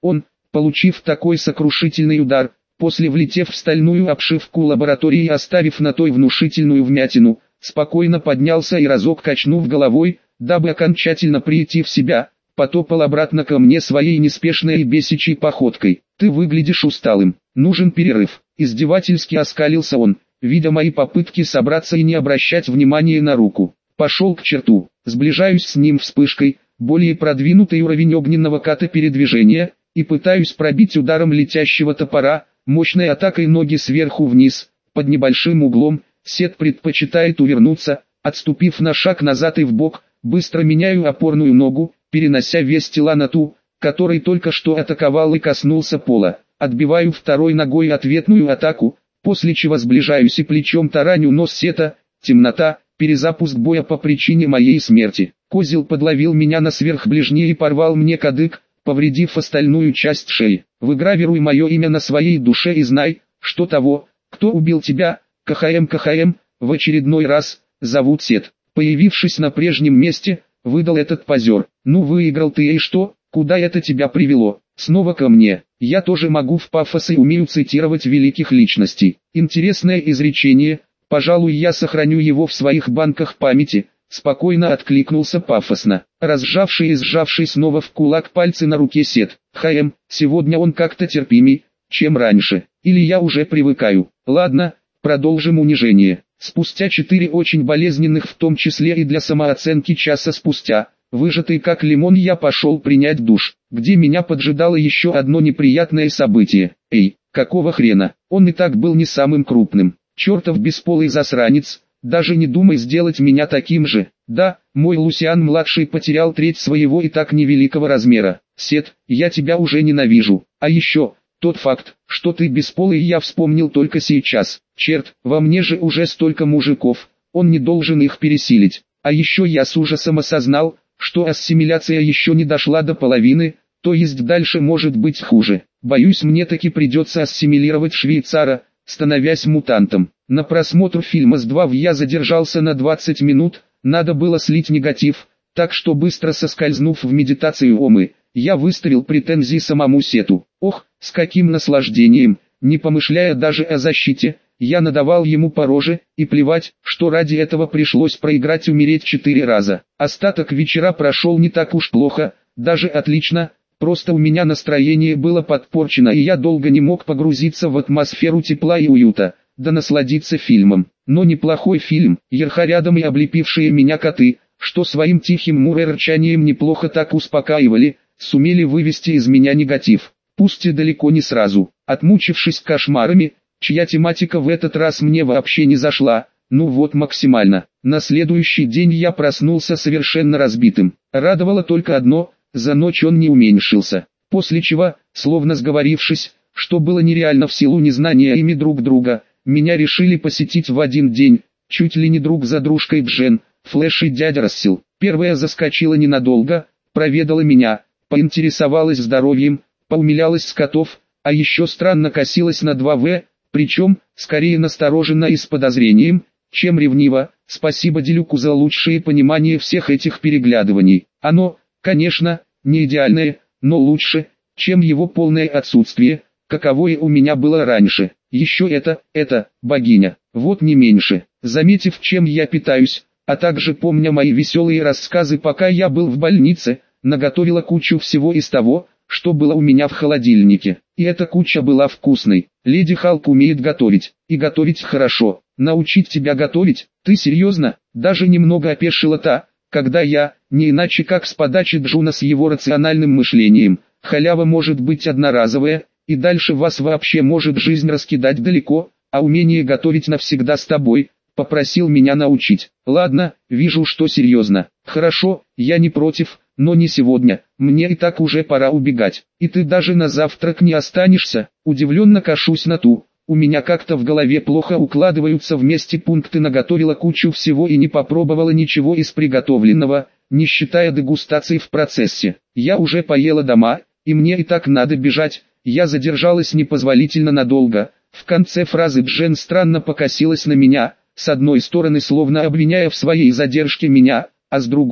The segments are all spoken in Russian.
Он, получив такой сокрушительный удар, после влетев в стальную обшивку лаборатории и оставив на той внушительную вмятину, спокойно поднялся и разок качнув головой, дабы окончательно прийти в себя, потопал обратно ко мне своей неспешной и бесячей походкой. «Ты выглядишь усталым, нужен перерыв», — издевательски оскалился он, видя мои попытки собраться и не обращать внимания на руку. Пошел к черту, сближаюсь с ним вспышкой, более продвинутый уровень огненного ката передвижения, и пытаюсь пробить ударом летящего топора, мощной атакой ноги сверху вниз, под небольшим углом. Сет предпочитает увернуться, отступив на шаг назад и вбок, быстро меняю опорную ногу, перенося вес тела на ту, который только что атаковал и коснулся пола. Отбиваю второй ногой ответную атаку, после чего сближаюсь и плечом тараню нос Сета. Темнота, перезапуск боя по причине моей смерти. Козел подловил меня на сверхближне и порвал мне кадык, повредив остальную часть шеи. Выгравируй мое имя на своей душе и знай, что того, кто убил тебя, КХМ, в очередной раз, зовут Сет. Появившись на прежнем месте, выдал этот позер. Ну выиграл ты и что, куда это тебя привело? Снова ко мне. Я тоже могу в пафосе и умею цитировать великих личностей. Интересное изречение, пожалуй я сохраню его в своих банках памяти. Спокойно откликнулся пафосно, разжавший и сжавший снова в кулак пальцы на руке Сет. Сегодня он как-то терпимей, чем раньше. Или я уже привыкаю. Ладно, продолжим унижение. Спустя 4 очень болезненных, в том числе и для самооценки, часа спустя, выжатый как лимон, я пошел принять душ, где меня поджидало еще одно неприятное событие. Эй, какого хрена? Он и так был не самым крупным. Чертов бесполый засранец. Даже не думай сделать меня таким же. Да, мой Лусиан-младший потерял треть своего и так невеликого размера. Сет, я тебя уже ненавижу. А еще, тот факт, что ты бесполый, я вспомнил только сейчас. Черт, во мне же уже столько мужиков, он не должен их пересилить. А еще я с ужасом осознал, что ассимиляция еще не дошла до половины, то есть дальше может быть хуже. Боюсь, мне таки придется ассимилировать швейцара, становясь мутантом. На просмотр фильма с 2 я задержался на 20 минут, надо было слить негатив, так что быстро соскользнув в медитацию омы, я выставил претензии самому Сету. Ох, с каким наслаждением, не помышляя даже о защите, я надавал ему по роже, и плевать, что ради этого пришлось проиграть, умереть 4 раза. Остаток вечера прошел не так уж плохо, даже отлично, просто у меня настроение было подпорчено и я долго не мог погрузиться в атмосферу тепла и уюта, да насладиться фильмом. Но неплохой фильм, ерха рядом и облепившие меня коты, что своим тихим мурырчанием неплохо так успокаивали, сумели вывести из меня негатив. Пусть и далеко не сразу, отмучившись кошмарами, чья тематика в этот раз мне вообще не зашла, ну вот максимально. На следующий день я проснулся совершенно разбитым. Радовало только одно, за ночь он не уменьшился. После чего, словно сговорившись, что было нереально в силу незнания ими друг друга, меня решили посетить в один день, чуть ли не друг за дружкой Джен, Флэш и дядя Рассел. Первая заскочила ненадолго, проведала меня, поинтересовалась здоровьем, поумилялась с котов, а еще странно косилась на 2В, причем, скорее настороженно и с подозрением, чем ревниво. Спасибо Делюку за лучшее понимание всех этих переглядываний. Оно, конечно, не идеальное, но лучше, чем его полное отсутствие, каковое у меня было раньше. Еще это, богиня, вот не меньше. Заметив, чем я питаюсь, а также помня мои веселые рассказы, пока я был в больнице, наготовила кучу всего из того, что было у меня в холодильнике. И эта куча была вкусной. Леди Халк умеет готовить, и готовить хорошо. Научить тебя готовить? Ты серьезно? Даже немного опешила та, когда я, не иначе как с подачи Джуна с его рациональным мышлением, халява может быть одноразовая, и дальше вас вообще может жизнь раскидать далеко, а умение готовить навсегда с тобой, попросил меня научить. Ладно, вижу, что серьезно. Хорошо, я не против, но не сегодня, мне и так уже пора убегать. И ты даже на завтрак не останешься? Удивленно кашусь на ту. У меня как-то в голове плохо укладываются вместе пункты. Наготовила кучу всего и не попробовала ничего из приготовленного, не считая дегустации в процессе. Я уже поела дома, и мне и так надо бежать. Я задержалась непозволительно надолго. В конце фразы Джен странно покосилась на меня, с одной стороны словно обвиняя в своей задержке меня, а с другой,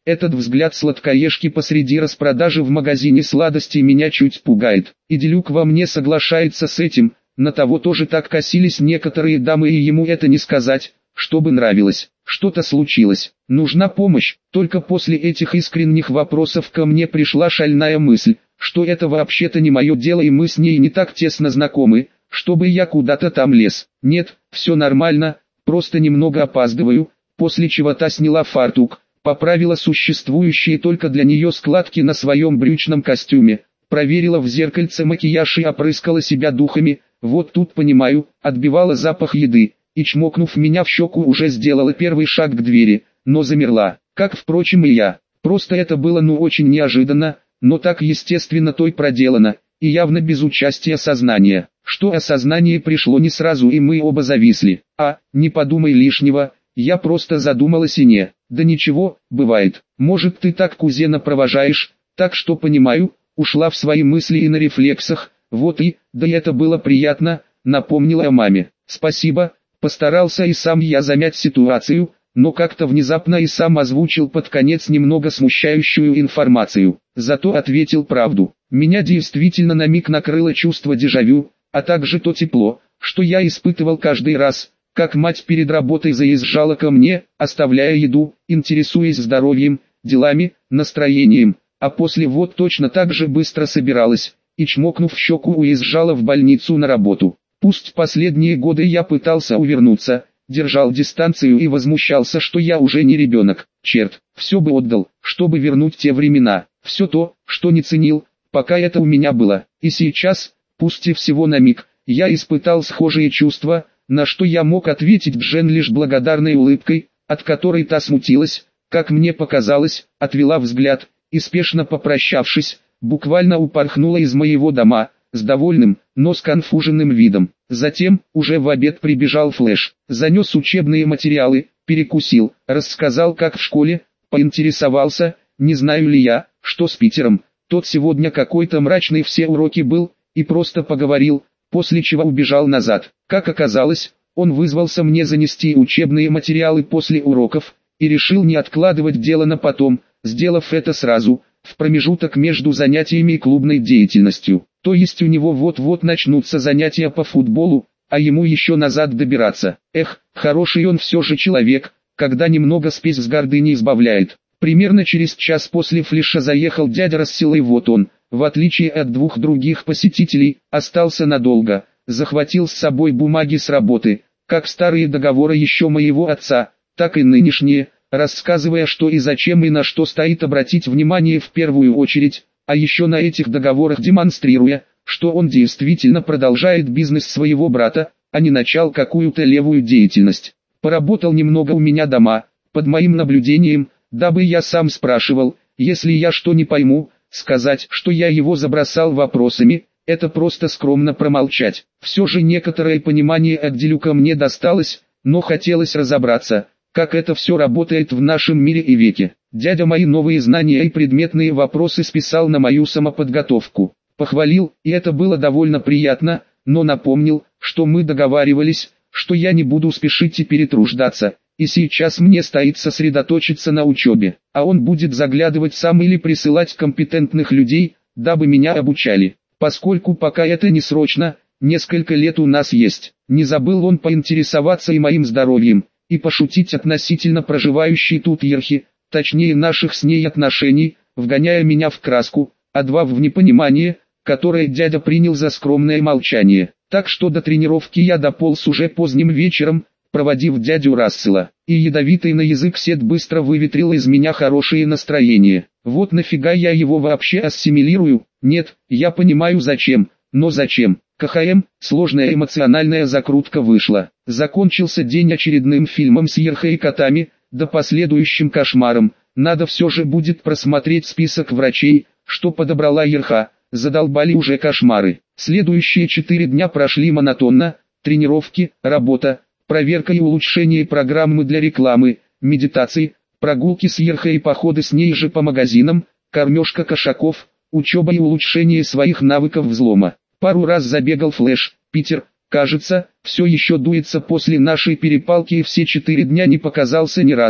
Этот взгляд сладкоежки посреди распродажи в магазине сладостей меня чуть пугает. И Делюк во мне соглашается с этим, на того тоже так косились некоторые дамы, и ему это не сказать, чтобы нравилось. Что-то случилось, нужна помощь. Только после этих искренних вопросов ко мне пришла шальная мысль, что это вообще-то не мое дело, и мы с ней не так тесно знакомы, чтобы я куда-то там лез. Нет, все нормально, просто немного опаздываю. После чего та сняла фартук, поправила существующие только для нее складки на своем брючном костюме, проверила в зеркальце макияж и опрыскала себя духами. Вот тут понимаю, отбивала запах еды, и чмокнув меня в щеку уже сделала первый шаг к двери, но замерла, как впрочем и я. Просто это было очень неожиданно, но так естественно той проделано, и явно без участия сознания. Что осознание пришло не сразу, и мы оба зависли. Не подумай лишнего, я просто задумалась и не. Да ничего, бывает. Может ты так кузена провожаешь, так что понимаю, ушла в свои мысли и на рефлексах. Вот и, да это было приятно, напомнила о маме. Спасибо, постарался и сам я замять ситуацию, но как-то внезапно и сам озвучил под конец немного смущающую информацию. Зато ответил правду. Меня действительно на миг накрыло чувство дежавю, а также то тепло, что я испытывал каждый раз, как мать перед работой заезжала ко мне, оставляя еду, интересуясь здоровьем, делами, настроением, а после вот точно так же быстро собиралась, и чмокнув в щеку уезжала в больницу на работу. Пусть последние годы я пытался увернуться, держал дистанцию и возмущался, что я уже не ребенок. Черт, все бы отдал, чтобы вернуть те времена, все то, что не ценил, пока это у меня было. И сейчас, пусть и всего на миг, я испытал схожие чувства, на что я мог ответить Джен лишь благодарной улыбкой, от которой та смутилась, как мне показалось, отвела взгляд, и спешно попрощавшись, буквально упорхнула из моего дома, с довольным, но сконфуженным видом. Затем, уже в обед прибежал Флэш, занес учебные материалы, перекусил, рассказал как в школе, поинтересовался, не знаю ли я, что с Питером. Тот сегодня какой-то мрачный все уроки был, и просто поговорил, после чего убежал назад. Как оказалось, он вызвался мне занести учебные материалы после уроков, и решил не откладывать дело на потом, сделав это сразу, в промежуток между занятиями и клубной деятельностью. То есть у него вот-вот начнутся занятия по футболу, а ему еще назад добираться. Хороший он все же человек, когда немного спесь с гордыни избавляет. Примерно через час после Флэша заехал дядя Рассел, и вот он, в отличие от двух других посетителей, остался надолго, захватил с собой бумаги с работы, как старые договоры еще моего отца, так и нынешние, рассказывая, что и зачем и на что стоит обратить внимание в первую очередь, а еще на этих договорах демонстрируя, что он действительно продолжает бизнес своего брата, а не начал какую-то левую деятельность. Поработал немного у меня дома, под моим наблюдением, дабы я сам спрашивал, если я что не пойму, сказать, что я его забросал вопросами, это просто скромно промолчать. Все же некоторое понимание от Делюка мне досталось, но хотелось разобраться, как это все работает в нашем мире и веке. Дядя мои новые знания и предметные вопросы списал на мою самоподготовку. Похвалил, и это было довольно приятно, но напомнил, что мы договаривались, что я не буду спешить и перетруждаться, и сейчас мне стоит сосредоточиться на учебе, а он будет заглядывать сам или присылать компетентных людей, дабы меня обучали. Поскольку пока это не срочно, несколько лет у нас есть. Не забыл он поинтересоваться и моим здоровьем, и пошутить относительно проживающей тут Ерхи, точнее наших с ней отношений, вгоняя меня в краску, а два в непонимание, которое дядя принял за скромное молчание. Так что до тренировки я дополз уже поздним вечером, проводив дядю Рассела, и ядовитый на язык Сет быстро выветрил из меня хорошее настроение. Вот нафига я его вообще ассимилирую? Нет, я понимаю зачем, но зачем? КХМ, сложная эмоциональная закрутка вышла. Закончился день очередным фильмом с Ерхой и котами, да последующим кошмаром. Надо все же будет просмотреть список врачей, что подобрала Ерха, задолбали уже кошмары. Следующие 4 дня прошли монотонно: тренировки, работа, проверка и улучшение программы для рекламы, медитации, прогулки с Ерхой и походы с ней же по магазинам, кормежка кошаков, учеба и улучшение своих навыков взлома. Пару раз забегал Флэш. Питер, кажется, все еще дуется после нашей перепалки и все 4 дня не показался ни разу.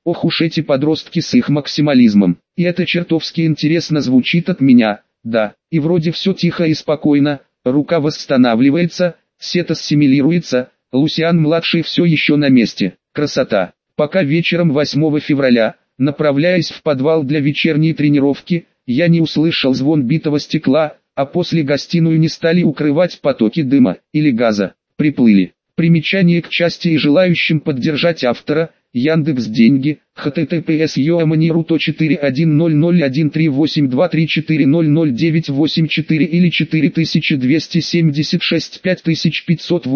Ох уж эти подростки с их максимализмом. И это чертовски интересно звучит от меня, да. И вроде все тихо и спокойно, рука восстанавливается, сет ассимилируется, Лусиан-младший все еще на месте. Красота. Пока вечером 8 февраля, направляясь в подвал для вечерней тренировки, я не услышал звон битого стекла, а после гостиную не стали укрывать потоки дыма или газа. Приплыли. Примечание к части и желающим поддержать автора, Яндекс.Деньги, https://YOMANIRUTO410013823400984 или 4276 5500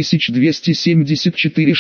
8274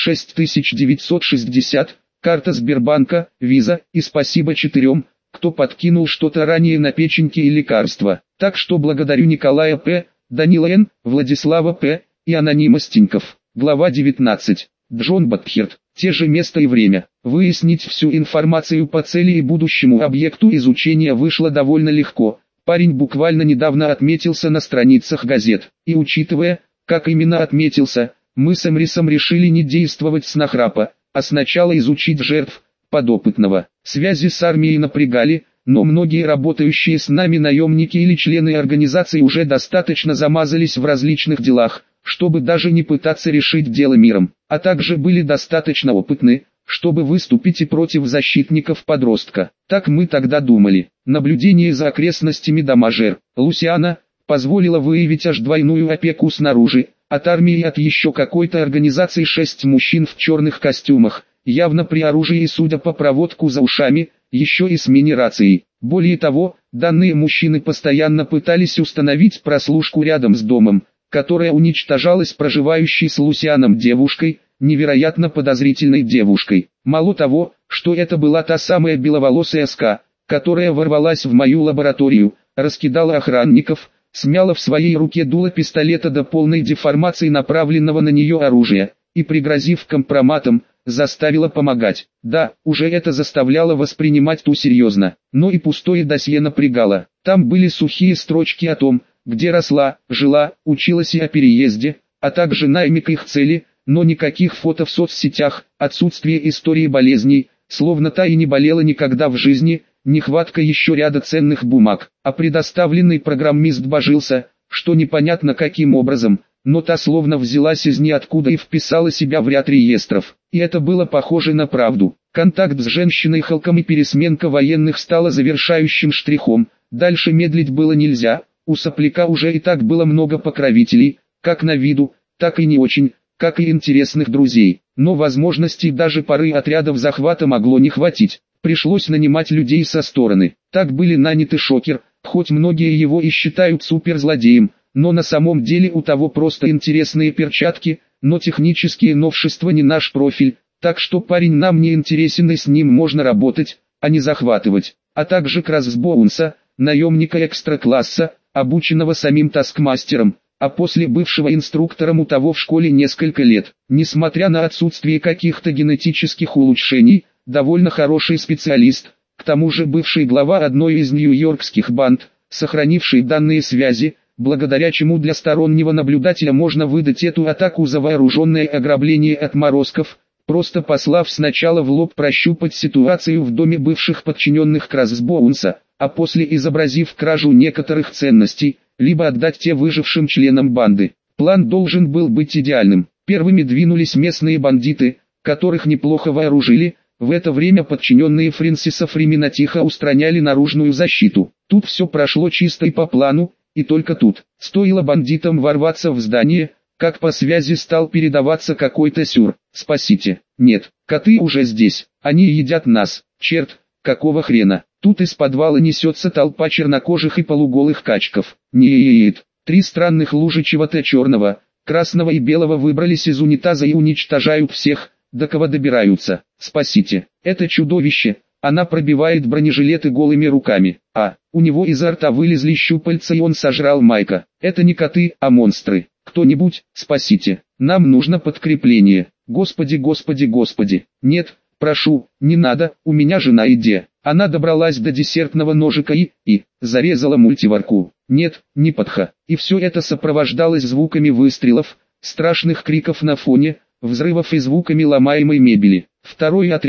6960, карта Сбербанка, Виза, и спасибо 4, кто подкинул что-то ранее на печеньки и лекарства. Так что благодарю Николая П., Данила Н., Владислава П. и Анонима Стиньков. Глава 19. Джон Батхерт. Те же место и время. Выяснить всю информацию по цели и будущему объекту изучения вышло довольно легко. Парень буквально недавно отметился на страницах газет. И учитывая, как именно отметился, мы с Эмрисом решили не действовать с нахрапа, а сначала изучить жертв подопытного. Связи с армией напрягали, но многие работающие с нами наемники или члены организации уже достаточно замазались в различных делах, чтобы даже не пытаться решить дело миром, а также были достаточно опытны, чтобы выступить и против защитников подростка. Так мы тогда думали. Наблюдение за окрестностями дома Лусиана позволило выявить аж двойную опеку снаружи, от армии и от еще какой-то организации 6 мужчин в черных костюмах, явно при оружии и, судя по проводку за ушами, еще и с мини-рацией. Более того, данные мужчины постоянно пытались установить прослушку рядом с домом, которая уничтожалась проживающей с Лусианом девушкой, невероятно подозрительной девушкой. Мало того, что это была та самая беловолосая СК, которая ворвалась в мою лабораторию, раскидала охранников, смяла в своей руке дуло пистолета до полной деформации направленного на нее оружия, и, пригрозив компроматом, заставила помогать. Да, уже это заставляло воспринимать ту серьезно, но и пустое досье напрягало. Там были сухие строчки о том, где росла, жила, училась и о переезде, а также намек их цели, но никаких фото в соцсетях, отсутствие истории болезней, словно та и не болела никогда в жизни, нехватка еще ряда ценных бумаг, а предоставленный программист божился, что непонятно каким образом, но та словно взялась из ниоткуда и вписала себя в ряд реестров, и это было похоже на правду. Контакт с женщиной Халком и пересменка военных стала завершающим штрихом, дальше медлить было нельзя. У сопляка уже и так было много покровителей, как на виду, так и не очень, как и интересных друзей, но возможностей даже пары отрядов захвата могло не хватить. Пришлось нанимать людей со стороны. Так были наняты Шокер, хоть многие его и считают суперзлодеем, но на самом деле у того просто интересные перчатки, но технические новшества не наш профиль, так что парень нам не интересен и с ним можно работать, а не захватывать. А также Красбоунса, наемника экстра-класса, обученного самим таскмастером, а после бывшего инструктором у того в школе несколько лет. Несмотря на отсутствие каких-то генетических улучшений, довольно хороший специалист, к тому же бывший глава одной из нью-йоркских банд, сохранивший данные связи, благодаря чему для стороннего наблюдателя можно выдать эту атаку за вооруженное ограбление отморозков, просто послав сначала в лоб прощупать ситуацию в доме бывших подчиненных Красбоунса, а после изобразив кражу некоторых ценностей, либо отдать те выжившим членам банды. План должен был быть идеальным. Первыми двинулись местные бандиты, которых неплохо вооружили, в это время подчиненные Фрэнсиса Фримена тихо устраняли наружную защиту. Тут все прошло чисто и по плану, и только тут, стоило бандитам ворваться в здание, как по связи стал передаваться какой-то сюр. «Спасите!» «Нет, коты уже здесь, они едят нас, черт, какого хрена?» Тут из подвала несется толпа чернокожих и полуголых качков. Нет, 3 странных лужи чего-то черного, красного и белого выбрались из унитаза и уничтожают всех, до кого добираются. «Спасите!» Это чудовище, она пробивает бронежилеты голыми руками, а у него изо рта вылезли щупальца и он сожрал Майка. Это не коты, а монстры. Кто-нибудь, спасите, нам нужно подкрепление. Господи, господи, господи. Нет, прошу, не надо, у меня жена и де. Она добралась до десертного ножика и зарезала мультиварку. Нет, не подха. И все это сопровождалось звуками выстрелов, страшных криков на фоне, взрывов и звуками ломаемой мебели. Второй отряд,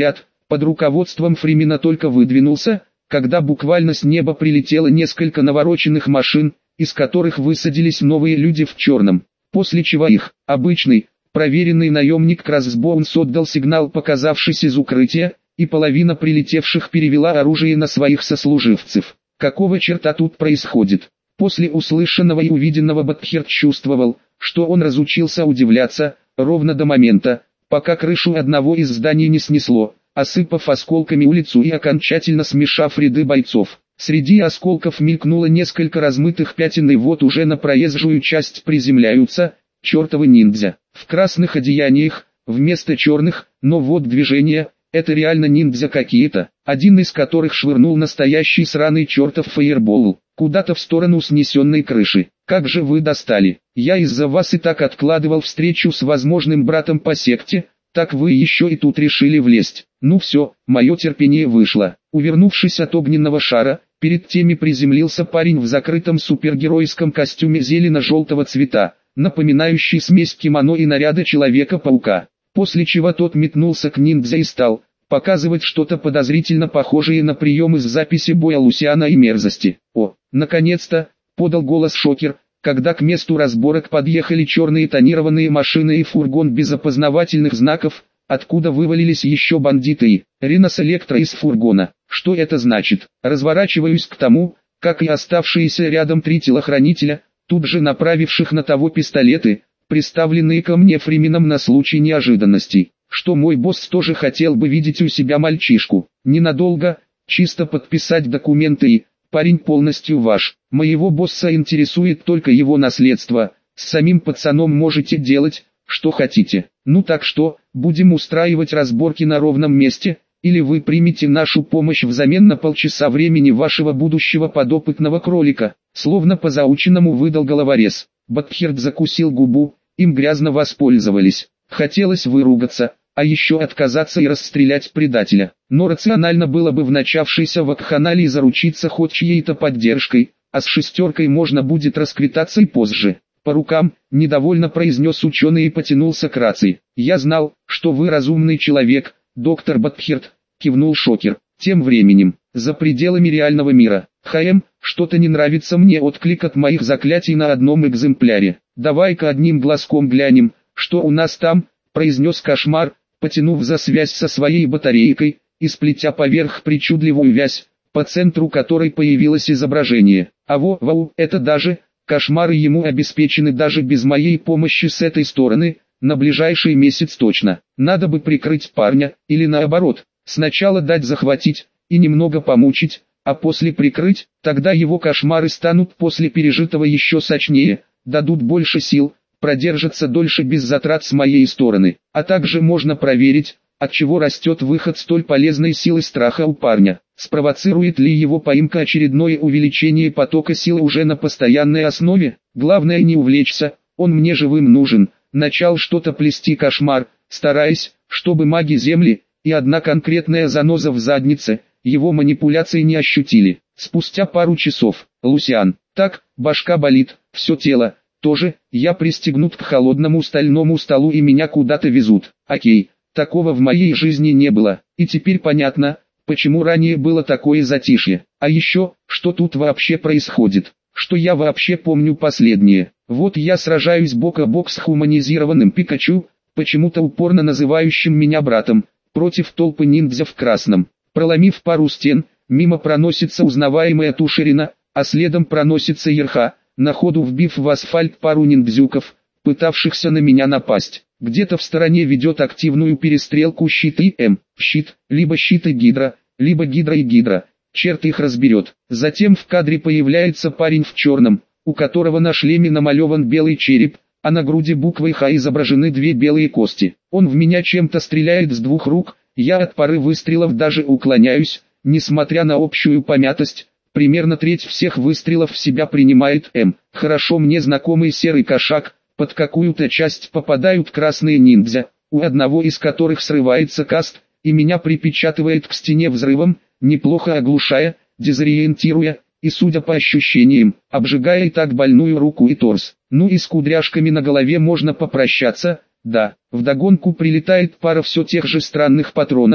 Под руководством Фримена только выдвинулся, когда буквально с неба прилетело несколько навороченных машин, из которых высадились новые люди в черном, после чего их, обычный, проверенный наемник Красбоунс отдал сигнал, показавшись из укрытия, и половина прилетевших перевела оружие на своих сослуживцев. Какого черта тут происходит? После услышанного и увиденного Батхерт чувствовал, что он разучился удивляться, ровно до момента, пока крышу одного из зданий не снесло, осыпав осколками улицу и окончательно смешав ряды бойцов. Среди осколков мелькнуло несколько размытых пятен, и вот уже на проезжую часть приземляются чертовы ниндзя. В красных одеяниях, вместо черных, но вот движение, это реально ниндзя какие-то, один из которых швырнул настоящий сраный чертов фаербол, куда-то в сторону снесенной крыши. Как же вы достали, я из-за вас и так откладывал встречу с возможным братом по секте, так вы еще и тут решили влезть. Ну все, мое терпение вышло. Увернувшись от огненного шара, перед теми приземлился парень в закрытом супергеройском костюме зелено-желтого цвета, напоминающий смесь кимоно и наряда Человека-паука. После чего тот метнулся к ниндзя и стал показывать что-то подозрительно похожее на прием из записи боя Лусиана и мерзости. «О, наконец-то!» — подал голос Шокер, когда к месту разборок подъехали черные тонированные машины и фургон без опознавательных знаков, откуда вывалились еще бандиты и Ринос Электро из фургона. Что это значит? Разворачиваюсь к тому, как и оставшиеся рядом 3 телохранителя, тут же направивших на того пистолеты, приставленные ко мне Фрименом на случай неожиданностей, что мой босс тоже хотел бы видеть у себя мальчишку. Ненадолго, чисто подписать документы и парень полностью ваш. Моего босса интересует только его наследство, с самим пацаном можете делать, что хотите. Ну так что, будем устраивать разборки на ровном месте, или вы примете нашу помощь взамен на полчаса времени вашего будущего подопытного кролика? Словно по заученному выдал головорез. Батхерт закусил губу, им грязно воспользовались. Хотелось выругаться, а еще отказаться и расстрелять предателя. Но рационально было бы в начавшейся вакханалии заручиться хоть чьей-то поддержкой, а с шестеркой можно будет расквитаться и позже. По рукам, недовольно произнес ученый и потянулся к рации. «Я знал, что вы разумный человек, доктор Батхерт», кивнул Шокер. Тем временем, за пределами реального мира, что-то не нравится мне отклик от моих заклятий на одном экземпляре. Давай-ка одним глазком глянем, что у нас там, произнес Кошмар, потянув за связь со своей батарейкой, и сплетя поверх причудливую вязь, по центру которой появилось изображение. Вау, это даже, Кошмары ему обеспечены даже без моей помощи с этой стороны, на ближайший месяц точно. Надо бы прикрыть парня, или наоборот, сначала дать захватить, и немного помучить, а после прикрыть, тогда его кошмары станут после пережитого еще сочнее, дадут больше сил, продержатся дольше без затрат с моей стороны. А также можно проверить, от чего растет выход столь полезной силы страха у парня. Спровоцирует ли его поимка очередное увеличение потока силы уже на постоянной основе? Главное не увлечься, он мне живым нужен. Начал что-то плести Кошмар, стараясь, чтобы маги Земли, и одна конкретная заноза в заднице, его манипуляции не ощутили. Спустя пару часов, Лусиан, так, башка болит, все тело, тоже, я пристегнут к холодному стальному столу и меня куда-то везут. Окей, такого в моей жизни не было, и теперь понятно, почему ранее было такое затишье. А еще, что тут вообще происходит, что я вообще помню последнее. Вот я сражаюсь бок о бок с хуманизированным Пикачу, почему-то упорно называющим меня братом, против толпы ниндзя в красном. Проломив пару стен, мимо проносится узнаваемая Тушерина, а следом проносится Ерха, на ходу вбив в асфальт пару ниндзюков, пытавшихся на меня напасть. Где-то в стороне ведет активную перестрелку щит и щит, либо щит и гидра, либо гидра и гидра, черт их разберет. Затем в кадре появляется парень в черном, у которого на шлеме намалеван белый череп, а на груди буквой Х изображены 2 белые кости. Он в меня чем-то стреляет с 2 рук, я от пары выстрелов даже уклоняюсь, несмотря на общую помятость. Примерно треть всех выстрелов в себя принимает хорошо мне знакомый серый кошак, под какую-то часть попадают красные ниндзя, у одного из которых срывается каст, и меня припечатывает к стене взрывом, неплохо оглушая, дезориентируя, и судя по ощущениям, обжигая и так больную руку и торс. Ну и с кудряшками на голове можно попрощаться, да. Вдогонку прилетает пара все тех же странных патронов,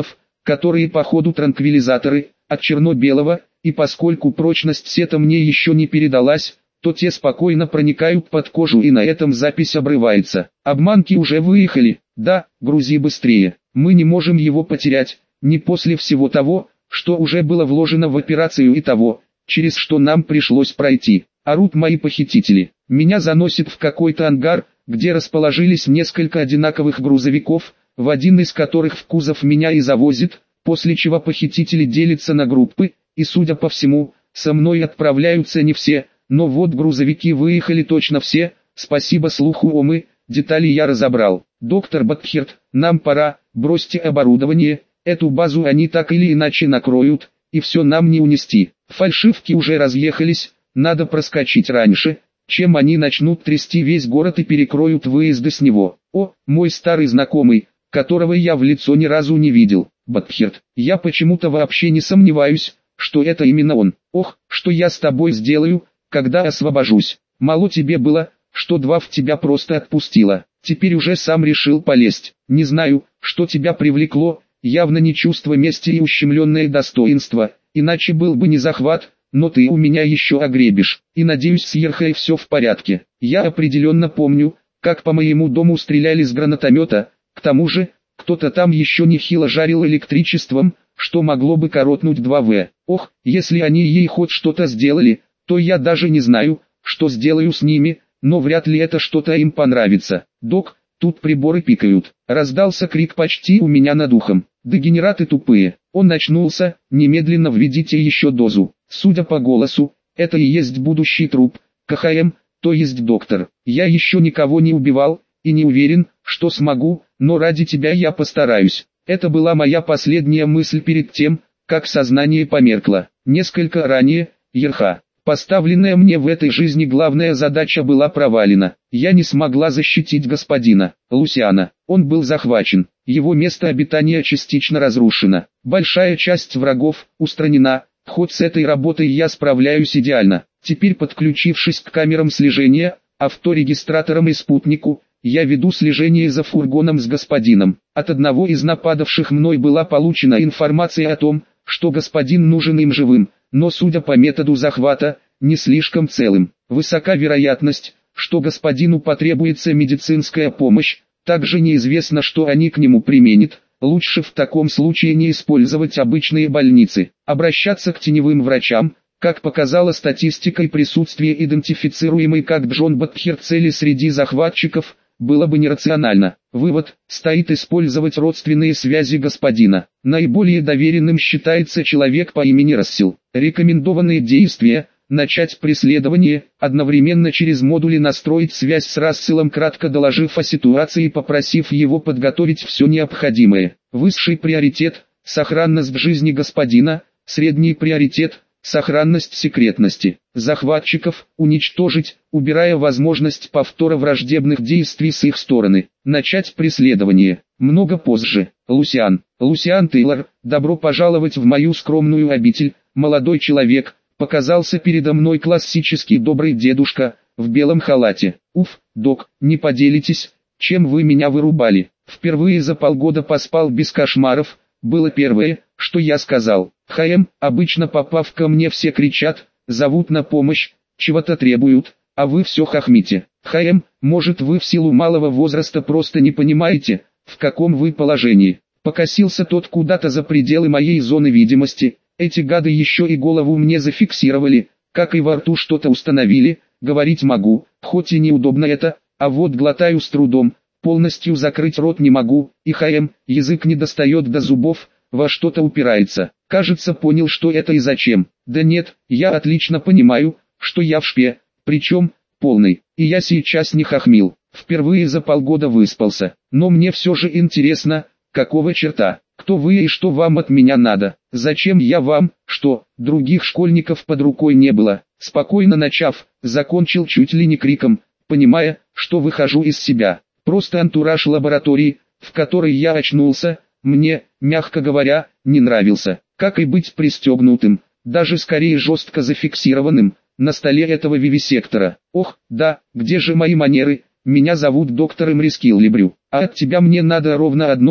которые по ходу транквилизаторы, от черно-белого, и поскольку прочность сета мне еще не передалась, то те спокойно проникают под кожу и на этом запись обрывается. Обманки уже выехали, да, грузи быстрее, мы не можем его потерять, не после всего того, что уже было вложено в операцию и того, через что нам пришлось пройти. Орут мои похитители, меня заносит в какой-то ангар, где расположились несколько одинаковых грузовиков, в один из которых в кузов меня и завозит, после чего похитители делятся на группы, и судя по всему, со мной отправляются не все, но вот грузовики выехали точно все, спасибо слуху Омы, детали я разобрал. Доктор Батхерт, нам пора, бросьте оборудование, эту базу они так или иначе накроют, и все нам не унести. Фальшивки уже разъехались, надо проскочить раньше, чем они начнут трясти весь город и перекроют выезды с него. О, мой старый знакомый, которого я в лицо ни разу не видел, Батхерт, я почему-то вообще не сомневаюсь, что это именно он. Ох, что я с тобой сделаю, когда освобожусь. Мало тебе было, что два в тебя просто отпустила. Теперь уже сам решил полезть. Не знаю, что тебя привлекло, явно не чувство мести и ущемленное достоинство, иначе был бы не захват, но ты у меня еще огребешь. И надеюсь, с Ерхой все в порядке. Я определенно помню, как по моему дому стреляли с гранатомета, к тому же, кто-то там еще нехило жарил электричеством, что могло бы коротнуть 2В. Ох, если они ей хоть что-то сделали, то я даже не знаю, что сделаю с ними, но вряд ли это что-то им понравится. Док, тут приборы пикают. Раздался крик почти у меня над ухом. Дегенераты тупые. Он очнулся, немедленно введите еще дозу. Судя по голосу, это и есть будущий труп, КХМ, то есть доктор. Я еще никого не убивал, и не уверен, что смогу, но ради тебя я постараюсь. Это была моя последняя мысль перед тем, как сознание померкло. Несколько ранее, Ерха. Поставленная мне в этой жизни главная задача была провалена. Я не смогла защитить господина Лусиана. Он был захвачен. Его место обитания частично разрушено. Большая часть врагов устранена. Хоть с этой работой я справляюсь идеально. Теперь, подключившись к камерам слежения, авторегистраторам и спутнику, я веду слежение за фургоном с господином. От одного из нападавших мной была получена информация о том, что господин нужен им живым, но судя по методу захвата, не слишком целым. Высока вероятность, что господину потребуется медицинская помощь, также неизвестно, что они к нему применят. Лучше в таком случае не использовать обычные больницы, обращаться к теневым врачам, как показала статистика, и присутствие идентифицируемой как Джон Батхерт цели среди захватчиков, было бы нерационально. Вывод: стоит использовать родственные связи господина. Наиболее доверенным считается человек по имени Рассел. Рекомендованные действия: начать преследование, одновременно через модули настроить связь с Расселом, кратко доложив о ситуации и попросив его подготовить все необходимое. Высший приоритет – сохранность жизни господина, средний приоритет – сохранность секретности. Захватчиков уничтожить, убирая возможность повтора враждебных действий с их стороны. Начать преследование. Много позже. Лусиан Тейлор, добро пожаловать в мою скромную обитель, молодой человек. Показался передо мной классический добрый дедушка, в белом халате. Уф, док, не поделитесь, чем вы меня вырубали. Впервые за полгода поспал без кошмаров, было первое, что я сказал. Обычно попав ко мне все кричат, зовут на помощь, чего-то требуют, а вы все хохмите. Может вы в силу малого возраста просто не понимаете, в каком вы положении. Покосился тот куда-то за пределы моей зоны видимости. Эти гады еще и голову мне зафиксировали, как и во рту что-то установили. Говорить могу, хоть и неудобно это, а вот глотаю с трудом, полностью закрыть рот не могу, и язык не достает до зубов, во что-то упирается. Кажется, понял, что это и зачем. Да нет, я отлично понимаю, что я в шпе, причем полный, и я сейчас не хохмил. Впервые за полгода выспался, но мне все же интересно, какого черта, кто вы и что вам от меня надо, зачем я вам, что, других школьников под рукой не было. Спокойно начав, закончил чуть ли не криком, понимая, что выхожу из себя. Просто антураж лаборатории, в которой я очнулся, мне, мягко говоря, не нравился. Как и быть пристегнутым, даже скорее жестко зафиксированным, на столе этого вивисектора. Ох, да, где же мои манеры? Меня зовут доктор Эмрис Киллибрю, а от тебя мне надо ровно одно –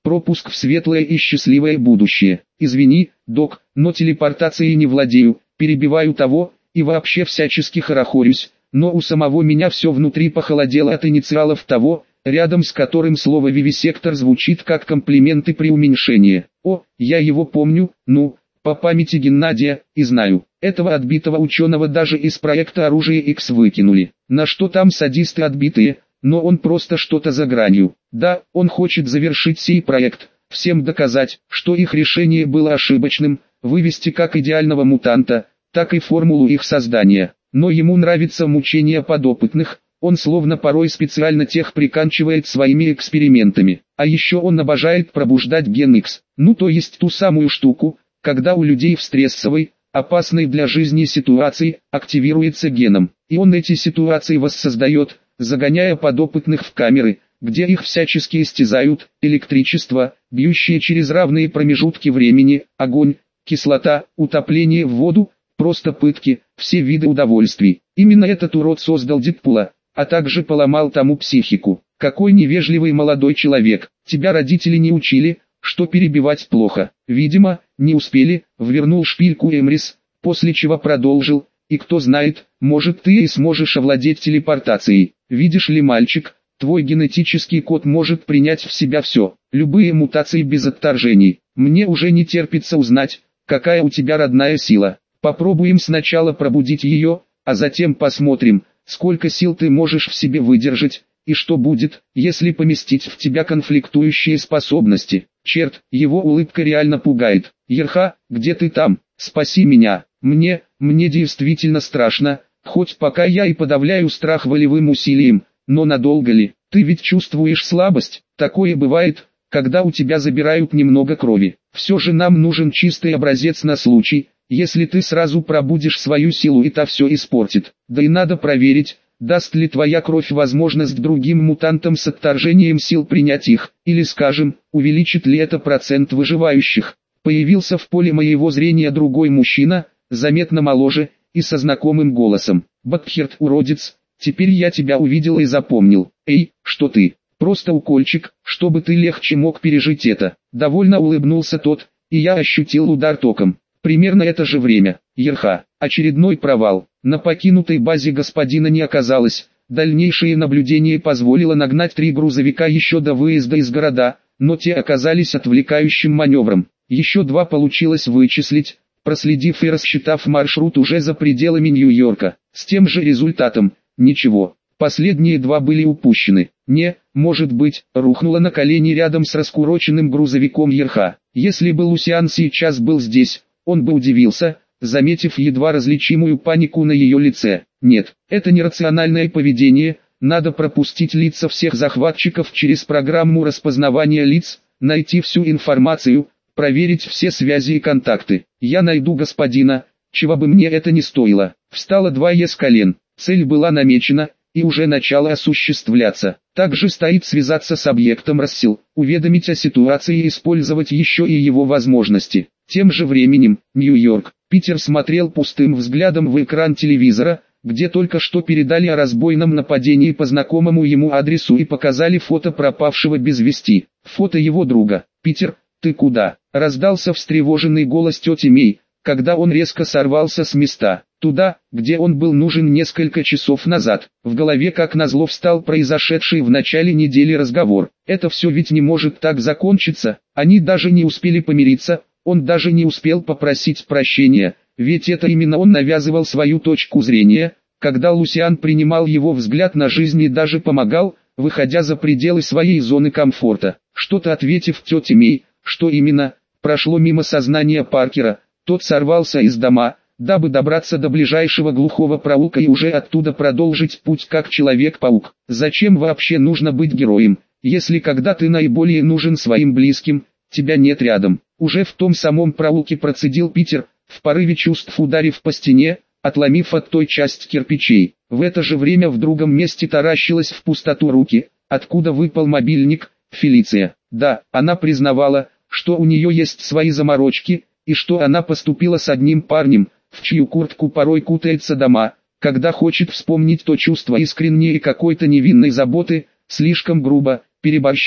пропуск в светлое и счастливое будущее. Извини, док, но телепортацией не владею, перебиваю того, и вообще всячески хорохорюсь, но у самого меня все внутри похолодело от инициалов того, рядом с которым слово «вивисектор» звучит как комплимент и преуменьшение. О, я его помню, ну, по памяти Геннадия, и знаю. Этого отбитого ученого даже из проекта «Оружие X» выкинули. На что там садисты отбитые, но он просто что-то за гранью. Да, он хочет завершить сей проект, всем доказать, что их решение было ошибочным, вывести как идеального мутанта, так и формулу их создания. Но ему нравится мучение подопытных, он словно порой специально тех приканчивает своими экспериментами. А еще он обожает пробуждать ген X, ну то есть ту самую штуку, когда у людей в стрессовой, опасной для жизни ситуации, активируется геном. И он эти ситуации воссоздает, загоняя подопытных в камеры, где их всячески истязают, электричество, бьющее через равные промежутки времени, огонь, кислота, утопление в воду, просто пытки, все виды удовольствий. Именно этот урод создал Дэдпула, а также поломал тому психику. Какой невежливый молодой человек, тебя родители не учили, что перебивать плохо. Видимо, не успели, ввернул шпильку Эмрис, после чего продолжил, и кто знает, может ты и сможешь овладеть телепортацией. Видишь ли, мальчик, твой генетический код может принять в себя все, любые мутации без отторжений. Мне уже не терпится узнать, какая у тебя родная сила. Попробуем сначала пробудить ее, а затем посмотрим, сколько сил ты можешь в себе выдержать, и что будет, если поместить в тебя конфликтующие способности. Черт, его улыбка реально пугает. Ерха, где ты там? Спаси меня. Мне действительно страшно, хоть пока я и подавляю страх волевым усилием, но надолго ли? Ты ведь чувствуешь слабость? Такое бывает, когда у тебя забирают немного крови. Все же нам нужен чистый образец на случай, если ты сразу пробудишь свою силу и та все испортит. Да и надо проверить, даст ли твоя кровь возможность другим мутантам с отторжением сил принять их, или скажем, увеличит ли это процент выживающих. Появился в поле моего зрения другой мужчина, заметно моложе, и со знакомым голосом. «Бакхерт, уродец, теперь я тебя увидел и запомнил. Эй, что ты? Просто укольчик, чтобы ты легче мог пережить это». Довольно улыбнулся тот, и я ощутил удар током. Примерно это же время. Ерха. Очередной провал. На покинутой базе господина не оказалось. Дальнейшее наблюдение позволило нагнать 3 грузовика еще до выезда из города, но те оказались отвлекающим маневром. Еще 2 получилось вычислить, проследив и рассчитав маршрут уже за пределами Нью-Йорка. С тем же результатом – ничего. Последние 2 были упущены. Может быть, рухнула на колени рядом с раскуроченным грузовиком Ерха. Если бы Лусиан сейчас был здесь, он бы удивился, заметив едва различимую панику на ее лице. Нет, это нерациональное поведение, надо пропустить лица всех захватчиков через программу распознавания лиц, найти всю информацию, проверить все связи и контакты. Я найду господина, чего бы мне это ни стоило. Встало 2 с колен, цель была намечена, и уже начала осуществляться. Также стоит связаться с объектом рассил, уведомить о ситуации и использовать еще и его возможности. Тем же временем, Нью-Йорк, Питер смотрел пустым взглядом в экран телевизора, где только что передали о разбойном нападении по знакомому ему адресу и показали фото пропавшего без вести. Фото его друга. «Питер, ты куда?» — раздался встревоженный голос тети Мэй, когда он резко сорвался с места. Туда, где он был нужен несколько часов назад. В голове как назло встал произошедший в начале недели разговор. Это все ведь не может так закончиться. Они даже не успели помириться, он даже не успел попросить прощения. Ведь это именно он навязывал свою точку зрения, когда Лусиан принимал его взгляд на жизнь и даже помогал, выходя за пределы своей зоны комфорта. Что-то ответив тете Мэй, что именно, прошло мимо сознания Паркера. Тот сорвался из дома, дабы добраться до ближайшего глухого проулка и уже оттуда продолжить путь как Человек-паук. Зачем вообще нужно быть героем, если когда ты наиболее нужен своим близким, тебя нет рядом? Уже в том самом проулке процедил Питер, в порыве чувств ударив по стене, отломив от той часть кирпичей. В это же время в другом месте таращилась в пустоту руки, откуда выпал мобильник, Фелиция. Да, она признавала, что у нее есть свои заморочки, и что она поступила с одним парнем, в чью куртку порой кутается дома, когда хочет вспомнить то чувство искренней и какой-то невинной заботы, слишком грубо, переборщила,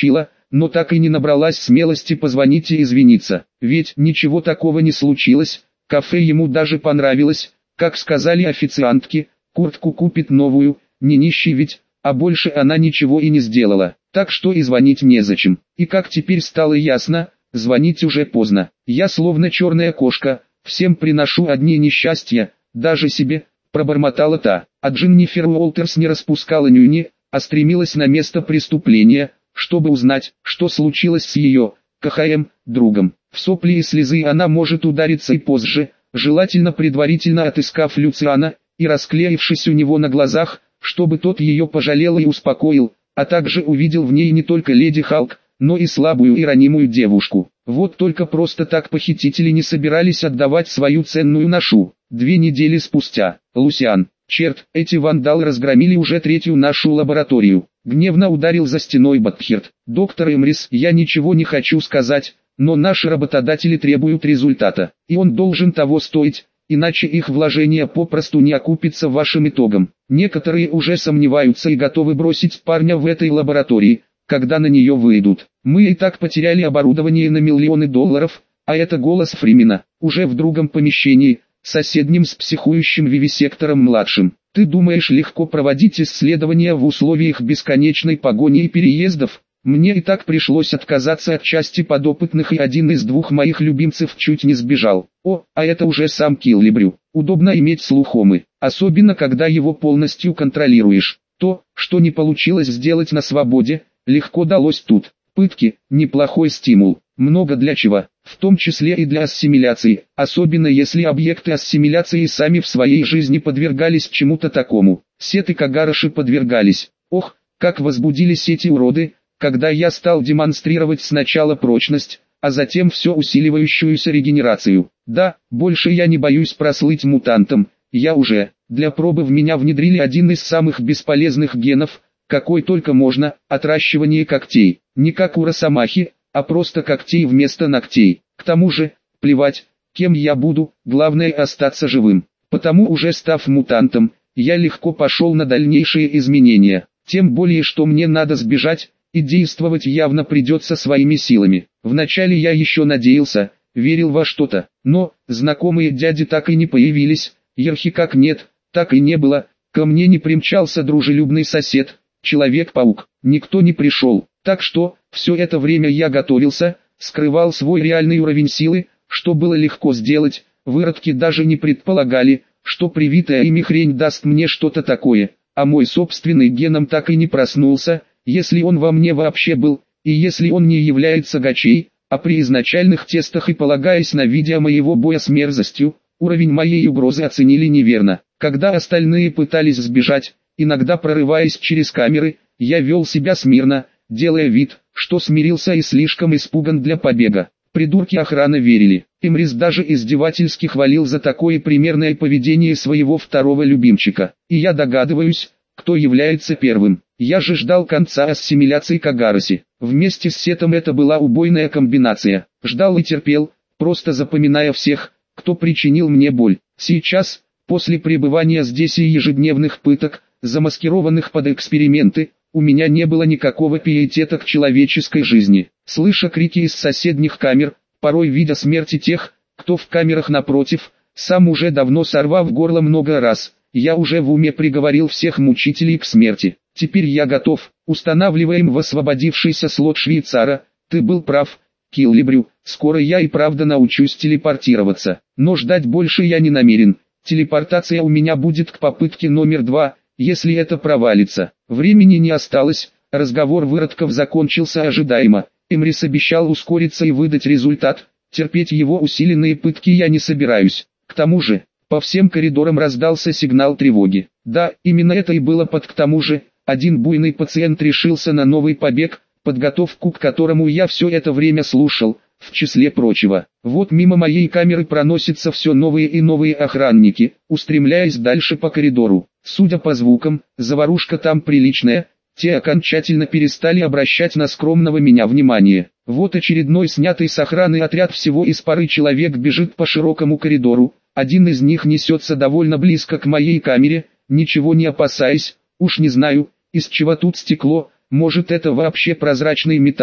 но так и не набралась смелости позвонить и извиниться. Ведь ничего такого не случилось, кафе ему даже понравилось, как сказали официантки, куртку купит новую, не нищий ведь, а больше она ничего и не сделала. Так что и звонить незачем. И как теперь стало ясно, звонить уже поздно. Я словно черная кошка, всем приношу одни несчастья, даже себе, пробормотала та. А Дженнифер Уолтерс не распускала нюни, а стремилась на место преступления, чтобы узнать, что случилось с ее, КХМ, другом. В сопли и слезы она может удариться и позже, желательно предварительно отыскав Люциана, и расклеившись у него на глазах, чтобы тот ее пожалел и успокоил, а также увидел в ней не только леди Халк, но и слабую и ранимую девушку. Вот только просто так похитители не собирались отдавать свою ценную ношу. 2 недели спустя, Лусиан, черт, эти вандалы разгромили уже 3-ю нашу лабораторию. Гневно ударил за стеной Батхерт. Доктор Эмрис, я ничего не хочу сказать, но наши работодатели требуют результата, и он должен того стоить, иначе их вложение попросту не окупится вашим итогом. Некоторые уже сомневаются и готовы бросить парня в этой лаборатории, когда на нее выйдут. Мы и так потеряли оборудование на миллионы долларов, а это голос Фримена, уже в другом помещении, соседнем с психующим вивисектором-младшим. Ты думаешь легко проводить исследования в условиях бесконечной погони и переездов? Мне и так пришлось отказаться от части подопытных, и один из 2 моих любимцев чуть не сбежал. О, а это уже сам Киллибрю. Удобно иметь слух Омы, особенно когда его полностью контролируешь. То, что не получилось сделать на свободе, легко далось тут. Пытки – неплохой стимул, много для чего, в том числе и для ассимиляции, особенно если объекты ассимиляции сами в своей жизни подвергались чему-то такому. Сет и Кагараши подвергались. Ох, как возбудились эти уроды, когда я стал демонстрировать сначала прочность, а затем все усиливающуюся регенерацию. Да, больше я не боюсь прослыть мутантом, я уже, для пробы в меня внедрили один из самых бесполезных генов, какой только можно, отращивание когтей. Не как у Росомахи, а просто когтей вместо ногтей. К тому же, плевать, кем я буду, главное остаться живым. Потому уже став мутантом, я легко пошел на дальнейшие изменения. Тем более, что мне надо сбежать, и действовать явно придется своими силами. Вначале я еще надеялся, верил во что-то, но знакомые дяди так и не появились, Ерхи как нет, так и не было. Ко мне не примчался дружелюбный сосед, Человек-паук, никто не пришел, так что, все это время я готовился, скрывал свой реальный уровень силы, что было легко сделать, выродки даже не предполагали, что привитая ими хрень даст мне что-то такое, а мой собственный геном так и не проснулся, если он во мне вообще был, и если он не является гачей, а при изначальных тестах и полагаясь на видео моего боя с мерзостью, уровень моей угрозы оценили неверно. Когда остальные пытались сбежать, иногда прорываясь через камеры, я вел себя смирно, делая вид, что смирился и слишком испуган для побега. Придурки охраны верили. Эмрис даже издевательски хвалил за такое примерное поведение своего второго любимчика. И я догадываюсь, кто является первым. Я же ждал конца ассимиляции Кагараси. Вместе с Сетом это была убойная комбинация. Ждал и терпел, просто запоминая всех, кто причинил мне боль. Сейчас, после пребывания здесь и ежедневных пыток, замаскированных под эксперименты, у меня не было никакого пиетета к человеческой жизни. Слыша крики из соседних камер, порой видя смерти тех, кто в камерах напротив, сам уже давно сорвав горло много раз, я уже в уме приговорил всех мучителей к смерти. Теперь я готов. Устанавливаем в освободившийся слот швейцара. Ты был прав, Киллибрю, скоро я и правда научусь телепортироваться. Но ждать больше я не намерен. Телепортация у меня будет к попытке номер 2, если это провалится. Времени не осталось, разговор выродков закончился ожидаемо. Эмрис обещал ускориться и выдать результат, терпеть его усиленные пытки я не собираюсь. К тому же, по всем коридорам раздался сигнал тревоги. Да, именно это и было под «к тому же». Один буйный пациент решился на новый побег, подготовку к которому я все это время слушал, в числе прочего. Вот мимо моей камеры проносятся все новые и новые охранники, устремляясь дальше по коридору. Судя по звукам, заварушка там приличная, те окончательно перестали обращать на скромного меня внимание. Вот очередной снятый с охраны отряд всего из пары человек бежит по широкому коридору, один из них несется довольно близко к моей камере, ничего не опасаясь, уж не знаю, из чего тут стекло, может это вообще прозрачный металл,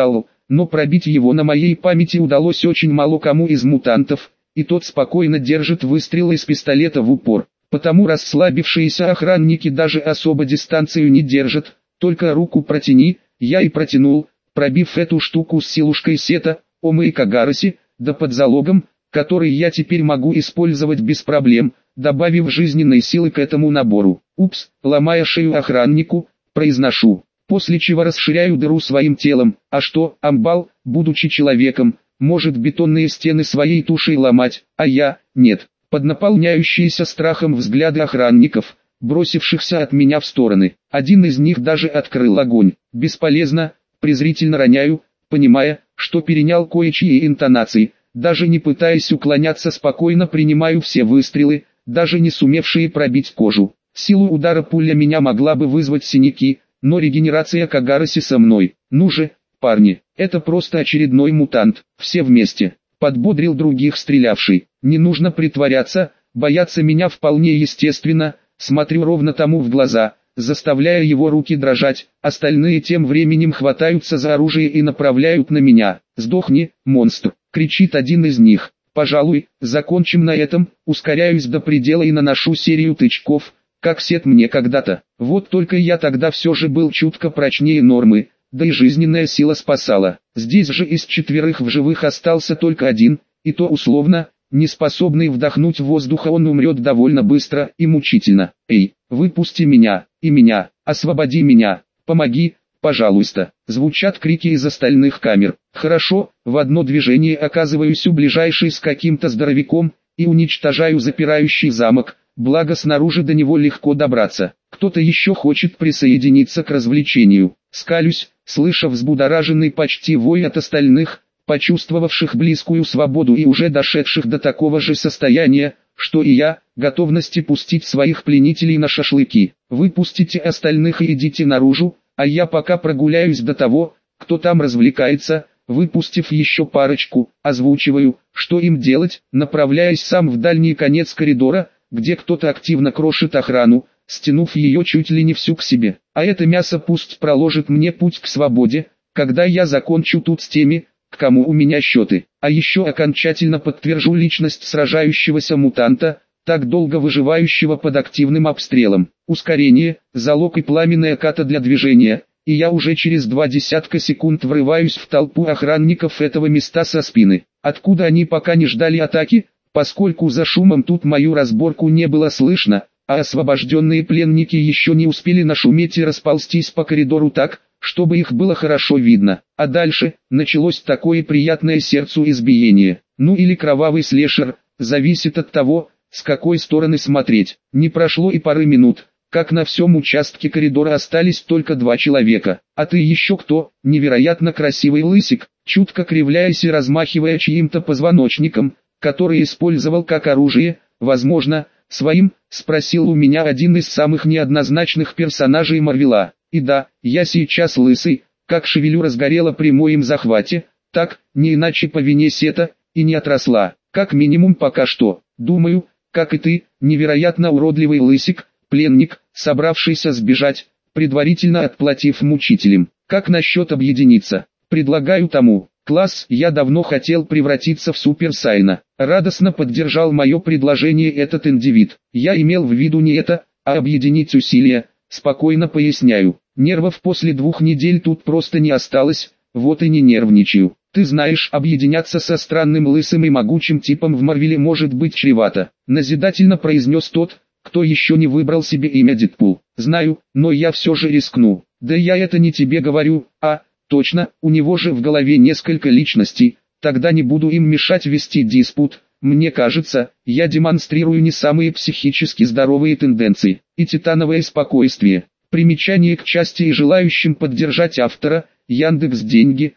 но пробить его на моей памяти удалось очень мало кому из мутантов, и тот спокойно держит выстрел из пистолета в упор. Потому расслабившиеся охранники даже особо дистанцию не держат, только руку протяни, я и протянул, пробив эту штуку с силушкой сета, Омы и Кагараси, да под залогом, который я теперь могу использовать без проблем, добавив жизненной силы к этому набору. Упс, ломая шею охраннику, произношу, после чего расширяю дыру своим телом, а что, амбал, будучи человеком, может бетонные стены своей тушей ломать, а я, нет. Под наполняющиеся страхом взгляды охранников, бросившихся от меня в стороны. Один из них даже открыл огонь. Бесполезно, презрительно роняю, понимая, что перенял кое-чьи интонации, даже не пытаясь уклоняться, спокойно принимаю все выстрелы, даже не сумевшие пробить кожу. Силу удара пуля меня могла бы вызвать синяки, но регенерация Кагараси со мной. Ну же, парни, это просто очередной мутант, все вместе. Подбодрил других стрелявший. Не нужно притворяться, бояться меня вполне естественно, смотрю ровно тому в глаза, заставляя его руки дрожать, остальные тем временем хватаются за оружие и направляют на меня. «Сдохни, монстр!» — кричит один из них. «Пожалуй, закончим на этом», ускоряюсь до предела и наношу серию тычков, как Сет мне когда-то. Вот только я тогда все же был чутко прочнее нормы, да и жизненная сила спасала. Здесь же из 4 в живых остался только один, и то условно, не способный вдохнуть воздуха, он умрет довольно быстро и мучительно. «Эй, выпусти меня, и меня, освободи меня, помоги, пожалуйста!» Звучат крики из остальных камер. Хорошо, в одно движение оказываюсь у ближайшей с каким-то здоровяком, и уничтожаю запирающий замок, благо снаружи до него легко добраться. Кто-то еще хочет присоединиться к развлечению. Скалюсь, слыша взбудораженный почти вой от остальных, почувствовавших близкую свободу и уже дошедших до такого же состояния, что и я, готовности пустить своих пленителей на шашлыки. Выпустите остальных и идите наружу, а я пока прогуляюсь до того, кто там развлекается. Выпустив еще парочку, озвучиваю, что им делать, направляясь сам в дальний конец коридора, где кто-то активно крошит охрану, стянув ее чуть ли не всю к себе. А это мясо пусть проложит мне путь к свободе, когда я закончу тут с теми, к кому у меня счеты. А еще окончательно подтвержу личность сражающегося мутанта, так долго выживающего под активным обстрелом. Ускорение, залог и пламенная ката для движения, и я уже через 20 секунд врываюсь в толпу охранников этого места со спины. Откуда они пока не ждали атаки, поскольку за шумом тут мою разборку не было слышно, а освобожденные пленники еще не успели нашуметь и расползтись по коридору так, чтобы их было хорошо видно. А дальше началось такое приятное сердцу избиение. Ну или кровавый слэшер, зависит от того, с какой стороны смотреть. Не прошло и пары минут, как на всем участке коридора остались только 2 человека. «А ты еще кто?» Невероятно красивый лысик, чутко кривляясь и размахивая чьим-то позвоночником, который использовал как оружие, возможно, своим, спросил у меня один из самых неоднозначных персонажей Марвела. И да, я сейчас лысый, как шевелюра сгорела при моем захвате, так, не иначе по вине Сета, и не отросла, как минимум пока что. Думаю, как и ты, невероятно уродливый лысик, пленник, собравшийся сбежать, предварительно отплатив мучителям. Как насчет объединиться? Предлагаю тому. «Класс, я давно хотел превратиться в Супер Сайна». Радостно поддержал мое предложение этот индивид. Я имел в виду не это, а объединить усилия. Спокойно поясняю. Нервов после 2 недель тут просто не осталось, вот и не нервничаю. Ты знаешь, объединяться со странным лысым и могучим типом в Марвеле может быть чревато. Назидательно произнес тот, кто еще не выбрал себе имя Дэдпул. Знаю, но я все же рискну. Да я это не тебе говорю, а... Точно, у него же в голове несколько личностей, тогда не буду им мешать вести диспут. Мне кажется, я демонстрирую не самые психически здоровые тенденции и титановое спокойствие. Примечание к части и желающим поддержать автора, Яндекс.Деньги,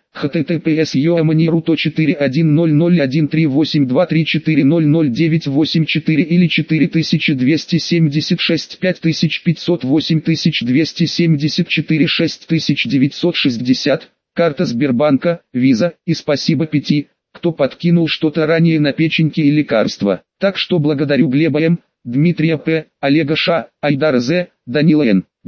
https://41001138234000984 или 4276 5500 8274 6960, карта Сбербанка, Виза, и спасибо 5, кто подкинул что-то ранее на печеньки и лекарства. Так что благодарю Глеба М., Дмитрия П., Олега Ш., Айдара З., Данила Н.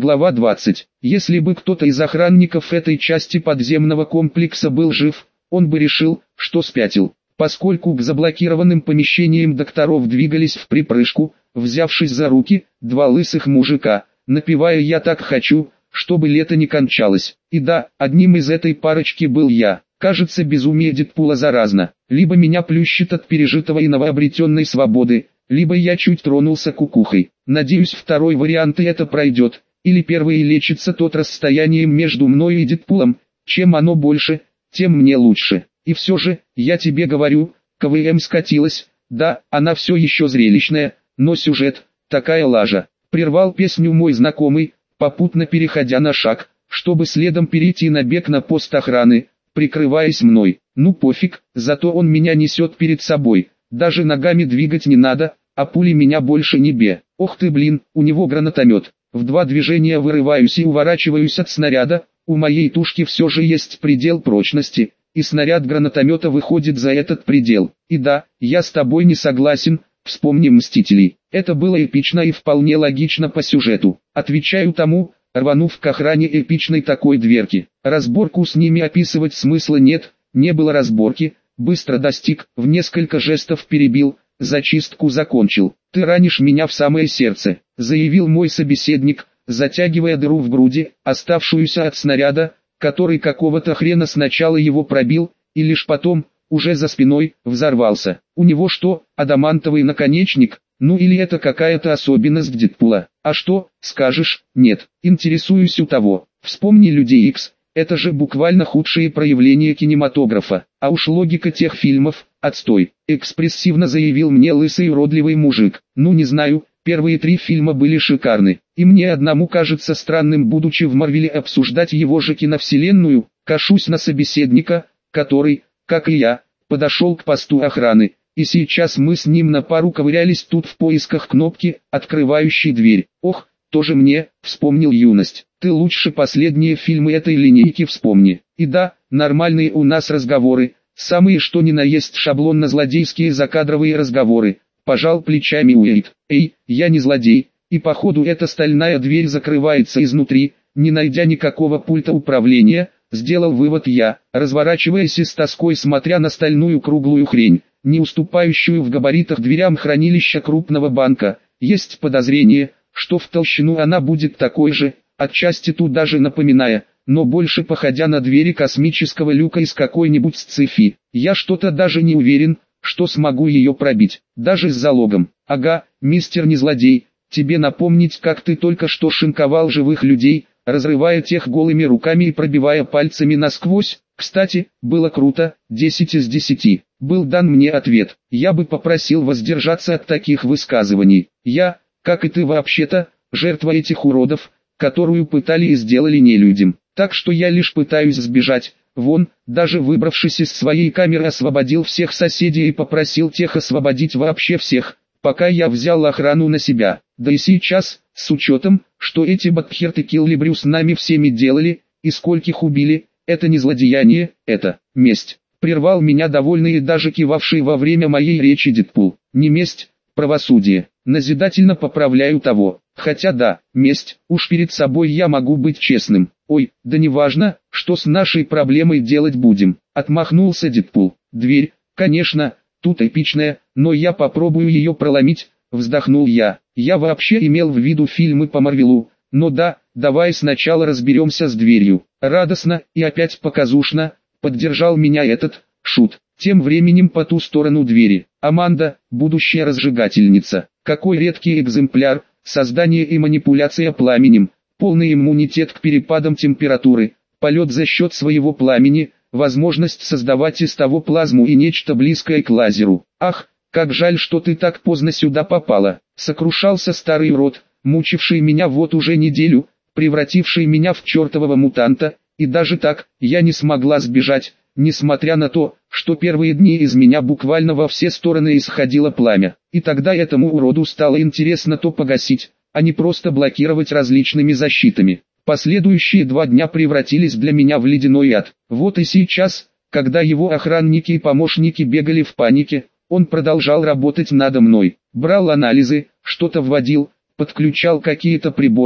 Глава 20. Если бы кто-то из охранников этой части подземного комплекса был жив, он бы решил, что спятил. Поскольку к заблокированным помещениям докторов двигались в припрыжку, взявшись за руки, два лысых мужика, напевая «Я так хочу», чтобы лето не кончалось. И да, одним из этой парочки был я. Кажется, безумие Дэдпула заразно. Либо меня плющит от пережитого и новообретенной свободы, либо я чуть тронулся кукухой. Надеюсь, второй вариант и это пройдет. Или первый и лечится тот расстоянием между мной и Дэдпулом. Чем оно больше, тем мне лучше. И все же, я тебе говорю, КВМ скатилась. Да, она все еще зрелищная, но сюжет, такая лажа. Прервал песню мой знакомый, попутно переходя на шаг, чтобы следом перейти на бег на пост охраны, прикрываясь мной. Ну пофиг, зато он меня несет перед собой. Даже ногами двигать не надо, а пули меня больше не бе. Ох ты блин, у него гранатомет. В два движения вырываюсь и уворачиваюсь от снаряда. У моей тушки все же есть предел прочности, и снаряд гранатомета выходит за этот предел. И да, я с тобой не согласен, вспомни «Мстителей». Это было эпично и вполне логично по сюжету. Отвечаю тому, рванув к охране эпичной такой дверки. Разборку с ними описывать смысла нет, не было разборки, быстро достиг, в несколько жестов перебил, зачистку закончил. «Ты ранишь меня в самое сердце», — заявил мой собеседник, затягивая дыру в груди, оставшуюся от снаряда, который какого-то хрена сначала его пробил, и лишь потом, уже за спиной, взорвался. У него что, адамантовый наконечник? Ну или это какая-то особенность Дэдпула? А что, скажешь? Нет. Интересуюсь у того. Вспомни Людей Икс. Это же буквально худшие проявления кинематографа. А уж логика тех фильмов, отстой. Экспрессивно заявил мне лысый уродливый мужик. Ну не знаю, первые 3 фильма были шикарны. И мне одному кажется странным, будучи в Марвеле, обсуждать его же киновселенную. Кашусь на собеседника, который, как и я, подошел к посту охраны. И сейчас мы с ним на пару ковырялись тут в поисках кнопки, открывающей дверь. Ох, тоже мне, вспомнил юность. Ты лучше последние фильмы этой линейки вспомни. И да, нормальные у нас разговоры, самые что ни на есть шаблонно-злодейские закадровые разговоры. Пожал плечами Уэйд. Эй, я не злодей, и походу эта стальная дверь закрывается изнутри, не найдя никакого пульта управления, сделал вывод я, разворачиваясь и с тоской смотря на стальную круглую хрень, не уступающую в габаритах дверям хранилища крупного банка. Есть подозрение, что в толщину она будет такой же, отчасти тут даже напоминая, но больше походя на двери космического люка из какой-нибудь sci-fi. Я что-то даже не уверен, что смогу ее пробить, даже с залогом. Ага, мистер Незлодей, тебе напомнить, как ты только что шинковал живых людей, разрывая тех голыми руками и пробивая пальцами насквозь. Кстати, было круто, 10 из 10. Был дан мне ответ. Я бы попросил воздержаться от таких высказываний. Я, как и ты вообще-то, жертва этих уродов, которую пытали и сделали нелюдям. Так что я лишь пытаюсь сбежать. Вон, даже выбравшись из своей камеры, освободил всех соседей и попросил тех освободить вообще всех, пока я взял охрану на себя. Да и сейчас, с учетом, что эти Батхерт и Киллибрю с нами всеми делали, и скольких убили, это не злодеяние, это месть. Прервал меня довольный и даже кивавший во время моей речи Дэдпул. Не месть, правосудие. Назидательно поправляю того. Хотя да, месть, уж перед собой я могу быть честным. Ой, да неважно, что с нашей проблемой делать будем. Отмахнулся Дэдпул. Дверь, конечно, тут эпичная, но я попробую ее проломить, вздохнул я. Я вообще имел в виду фильмы по Марвелу, но да, давай сначала разберемся с дверью. Радостно и опять показушно поддержал меня этот шут. Тем временем по ту сторону двери. Аманда, будущая разжигательница. Какой редкий экземпляр, создание и манипуляция пламенем, полный иммунитет к перепадам температуры, полет за счет своего пламени, возможность создавать из того плазму и нечто близкое к лазеру. Ах, как жаль, что ты так поздно сюда попала. Сокрушался старый урод, мучивший меня вот уже неделю, превративший меня в чертового мутанта, и даже так, я не смогла сбежать, несмотря на то, что первые дни из меня буквально во все стороны исходило пламя. И тогда этому уроду стало интересно то погасить, а не просто блокировать различными защитами. Последующие 2 дня превратились для меня в ледяной ад. Вот и сейчас, когда его охранники и помощники бегали в панике, он продолжал работать надо мной. Брал анализы, что-то вводил, подключал какие-то приборы,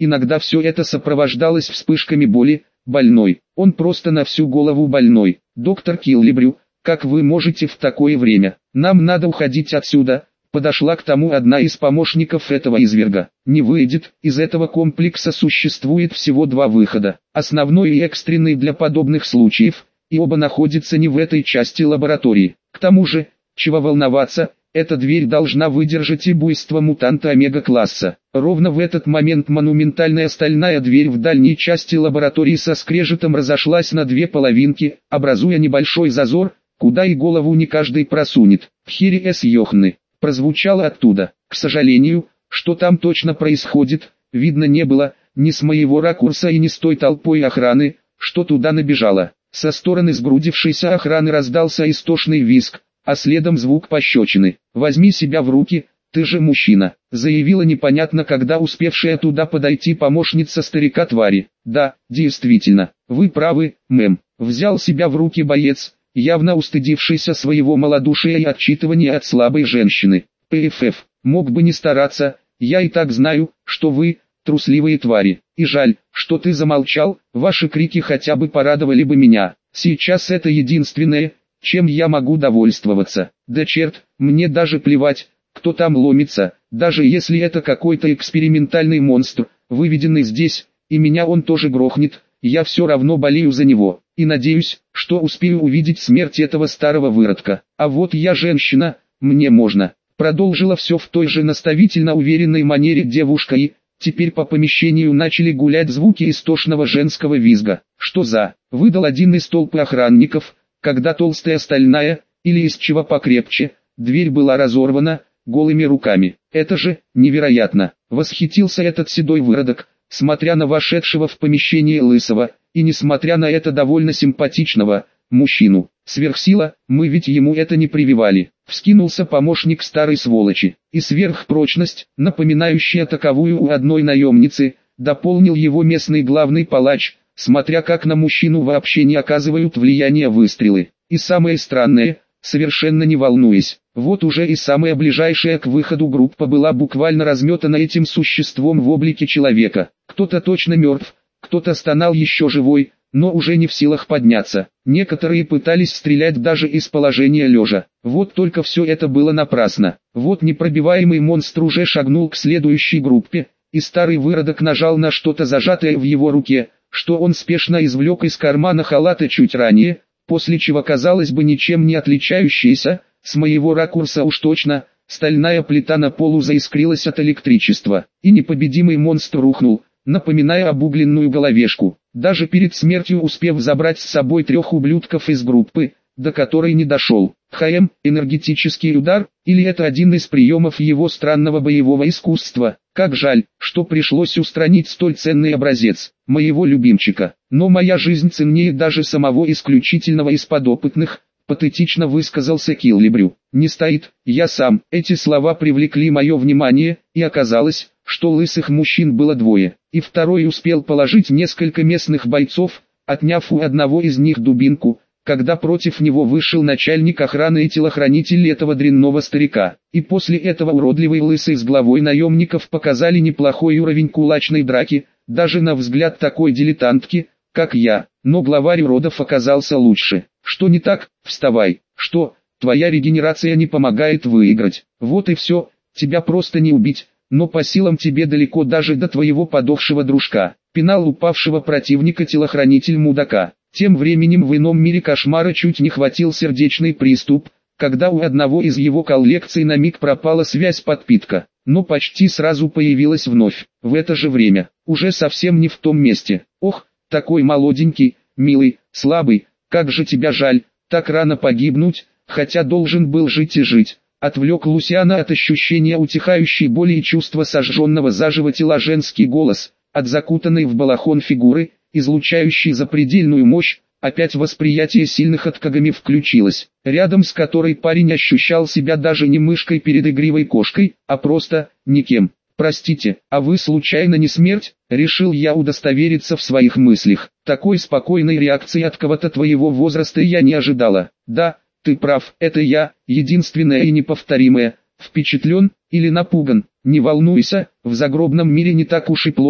Иногда все это сопровождалось вспышками боли. Больной, он просто на всю голову больной. Доктор Киллибрю, как вы можете в такое время? Нам надо уходить отсюда. Подошла к тому одна из помощников этого изверга. Не выйдет, из этого комплекса существует всего два выхода. Основной и экстренный для подобных случаев, и оба находятся не в этой части лаборатории. К тому же, чего волноваться, эта дверь должна выдержать и буйство мутанта омега-класса. Ровно в этот момент монументальная стальная дверь в дальней части лаборатории со скрежетом разошлась на две половинки, образуя небольшой зазор, куда и голову не каждый просунет. «Хири эс Йохны» прозвучало оттуда. К сожалению, что там точно происходит, видно не было, ни с моего ракурса и ни с той толпой охраны, что туда набежала. Со стороны сгрудившейся охраны раздался истошный визг, а следом звук пощечины. «Возьми себя в руки, ты же мужчина», заявила непонятно когда успевшая туда подойти помощница старика-твари. «Да, действительно, вы правы, мэм», взял себя в руки боец, явно устыдившийся своего малодушия и отчитывания от слабой женщины. «ПФФ, мог бы не стараться, я и так знаю, что вы, трусливые твари, и жаль, что ты замолчал, ваши крики хотя бы порадовали бы меня, сейчас это единственное, чем я могу довольствоваться. Да черт, мне даже плевать, кто там ломится, даже если это какой-то экспериментальный монстр, выведенный здесь, и меня он тоже грохнет, я все равно болею за него, и надеюсь, что успею увидеть смерть этого старого выродка. А вот я женщина, мне можно». Продолжила все в той же наставительно уверенной манере девушка и, теперь по помещению начали гулять звуки истошного женского визга. «Что за?» — выдал один из толпы охранников, когда толстая стальная, или из чего покрепче, дверь была разорвана, голыми руками. «Это же, невероятно!» — восхитился этот седой выродок, смотря на вошедшего в помещение лысого, и несмотря на это довольно симпатичного, мужчину. «Сверхсила, мы ведь ему это не прививали», — вскинулся помощник старой сволочи. «И сверхпрочность, напоминающая таковую у одной наемницы», дополнил его местный главный палач, смотря как на мужчину вообще не оказывают влияния выстрелы. И самое странное, совершенно не волнуясь, вот уже и самая ближайшая к выходу группа была буквально разметана этим существом в облике человека. Кто-то точно мертв, кто-то стонал еще живой, но уже не в силах подняться. Некоторые пытались стрелять даже из положения лежа. Вот только все это было напрасно. Вот непробиваемый монстр уже шагнул к следующей группе, и старый выродок нажал на что-то зажатое в его руке, что он спешно извлек из кармана халата чуть ранее, после чего, казалось бы, ничем не отличающаяся, с моего ракурса уж точно, стальная плита на полу заискрилась от электричества, и непобедимый монстр рухнул, напоминая обугленную головешку, даже перед смертью успев забрать с собой 3 ублюдков из группы, до которой не дошел. ХМ, энергетический удар, или это один из приемов его странного боевого искусства? Как жаль, что пришлось устранить столь ценный образец моего любимчика. Но моя жизнь ценнее даже самого исключительного из подопытных, патетично высказался Киллибрю. «Не стоит, я сам». Эти слова привлекли мое внимание, и оказалось, что лысых мужчин было двое, и второй успел положить несколько местных бойцов, отняв у одного из них дубинку, когда против него вышел начальник охраны и телохранитель этого дрянного старика. И после этого уродливый лысый с главой наемников показали неплохой уровень кулачной драки, даже на взгляд такой дилетантки, как я, но главарь уродов оказался лучше. «Что не так? Вставай. Что, твоя регенерация не помогает выиграть? Вот и все, тебя просто не убить, но по силам тебе далеко даже до твоего подохшего дружка», пинал упавшего противника телохранитель мудака. Тем временем в ином мире кошмара чуть не хватил сердечный приступ, когда у одного из его коллекций на миг пропала связь-подпитка, но почти сразу появилась вновь, в это же время, уже совсем не в том месте. «Ох, такой молоденький, милый, слабый, как же тебя жаль, так рано погибнуть, хотя должен был жить и жить», отвлек Лусиана от ощущения утихающей боли и чувства сожженного заживо тела женский голос, от закутанной в балахон фигуры, излучающей запредельную мощь, опять восприятие сильных откагами включилось, рядом с которой парень ощущал себя даже не мышкой перед игривой кошкой, а просто никем. «Простите, а вы случайно не смерть?» Решил я удостовериться в своих мыслях. Такой спокойной реакции от кого-то твоего возраста я не ожидала. «Да, ты прав, это я, единственное и неповторимое. Впечатлен или напуган? Не волнуйся, в загробном мире не так уж и плохо,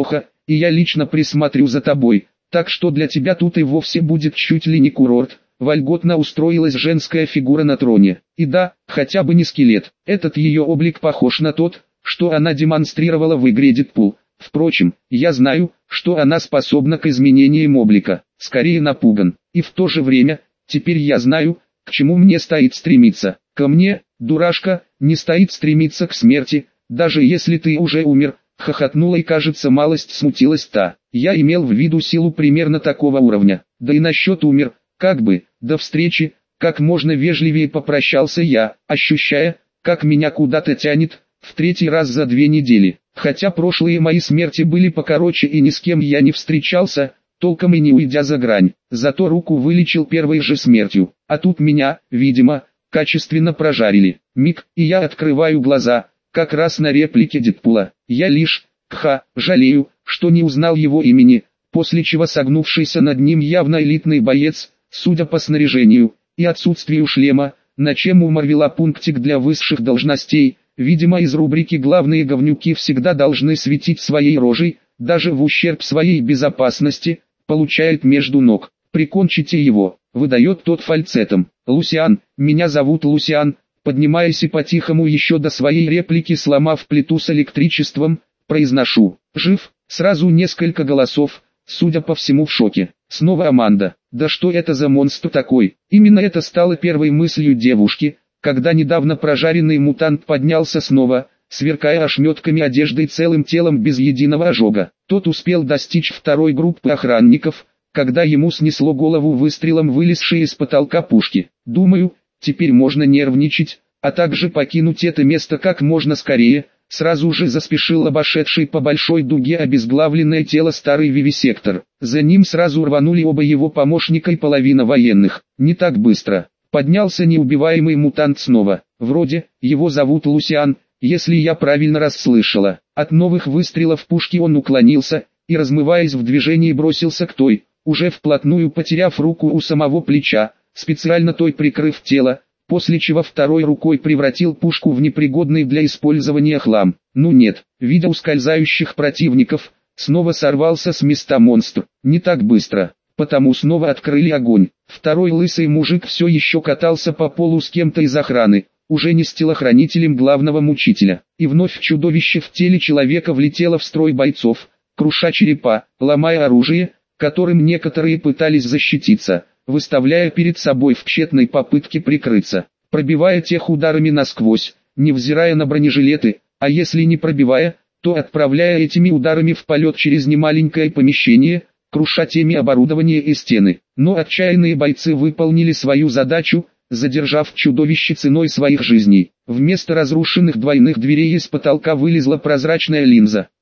и я лично присмотрю за тобой, так что для тебя тут и вовсе будет чуть ли не курорт. Вольготно устроилась женская фигура на троне. И да, хотя бы не скелет. Этот ее облик похож на тот, что она демонстрировала в игре Дэдпул. Впрочем, я знаю, что она способна к изменениям облика. Скорее напуган. И в то же время, теперь я знаю, к чему мне стоит стремиться. Ко мне, дурашка, не стоит стремиться к смерти, даже если ты уже умер. Хохотнула и, кажется, малость смутилась та. Я имел в виду силу примерно такого уровня. Да и насчет умер. Как бы, до встречи, как можно вежливее попрощался я, ощущая, как меня куда-то тянет, в третий раз за 2 недели. Хотя прошлые мои смерти были покороче и ни с кем я не встречался, толком и не уйдя за грань. Зато руку вылечил первой же смертью. А тут меня, видимо, качественно прожарили. Миг, и я открываю глаза, как раз на реплике Дэдпула. Я лишь, жалею, что не узнал его имени, после чего согнувшийся над ним явно элитный боец, судя по снаряжению и отсутствию шлема, на чем у Марвела пунктик для высших должностей, видимо из рубрики «Главные говнюки всегда должны светить своей рожей, даже в ущерб своей безопасности», получает между ног. «Прикончите его», выдает тот фальцетом. «Лусиан, меня зовут Лусиан», поднимаясь и по-тихому еще до своей реплики сломав плиту с электричеством, произношу. «Жив?» Сразу несколько голосов, судя по всему в шоке. Снова Аманда. Да что это за монстр такой? Именно это стало первой мыслью девушки, когда недавно прожаренный мутант поднялся снова, сверкая ошметками одежды и целым телом без единого ожога. Тот успел достичь второй группы охранников, когда ему снесло голову выстрелом вылезшей из потолка пушки. Думаю, теперь можно нервничать, а также покинуть это место как можно скорее. Сразу же заспешил обошедший по большой дуге обезглавленное тело старый вивисектор. За ним сразу рванули оба его помощника и половина военных. Не так быстро. Поднялся неубиваемый мутант снова. Вроде, его зовут Лусиан, если я правильно расслышала. От новых выстрелов пушки он уклонился, и размываясь в движении бросился к той, уже вплотную потеряв руку у самого плеча, специально той прикрыв тело, после чего второй рукой превратил пушку в непригодный для использования хлам. Ну нет, видя ускользающих противников, снова сорвался с места монстр. Не так быстро, потому снова открыли огонь. Второй лысый мужик все еще катался по полу с кем-то из охраны, уже не с телохранителем главного мучителя. И вновь чудовище в теле человека влетело в строй бойцов, круша черепа, ломая оружие, которым некоторые пытались защититься, выставляя перед собой в тщетной попытке прикрыться, пробивая тех ударами насквозь, невзирая на бронежилеты, а если не пробивая, то отправляя этими ударами в полет через немаленькое помещение, круша теми оборудование и стены. Но отчаянные бойцы выполнили свою задачу, задержав чудовище ценой своих жизней. Вместо разрушенных двойных дверей из потолка вылезла прозрачная линза.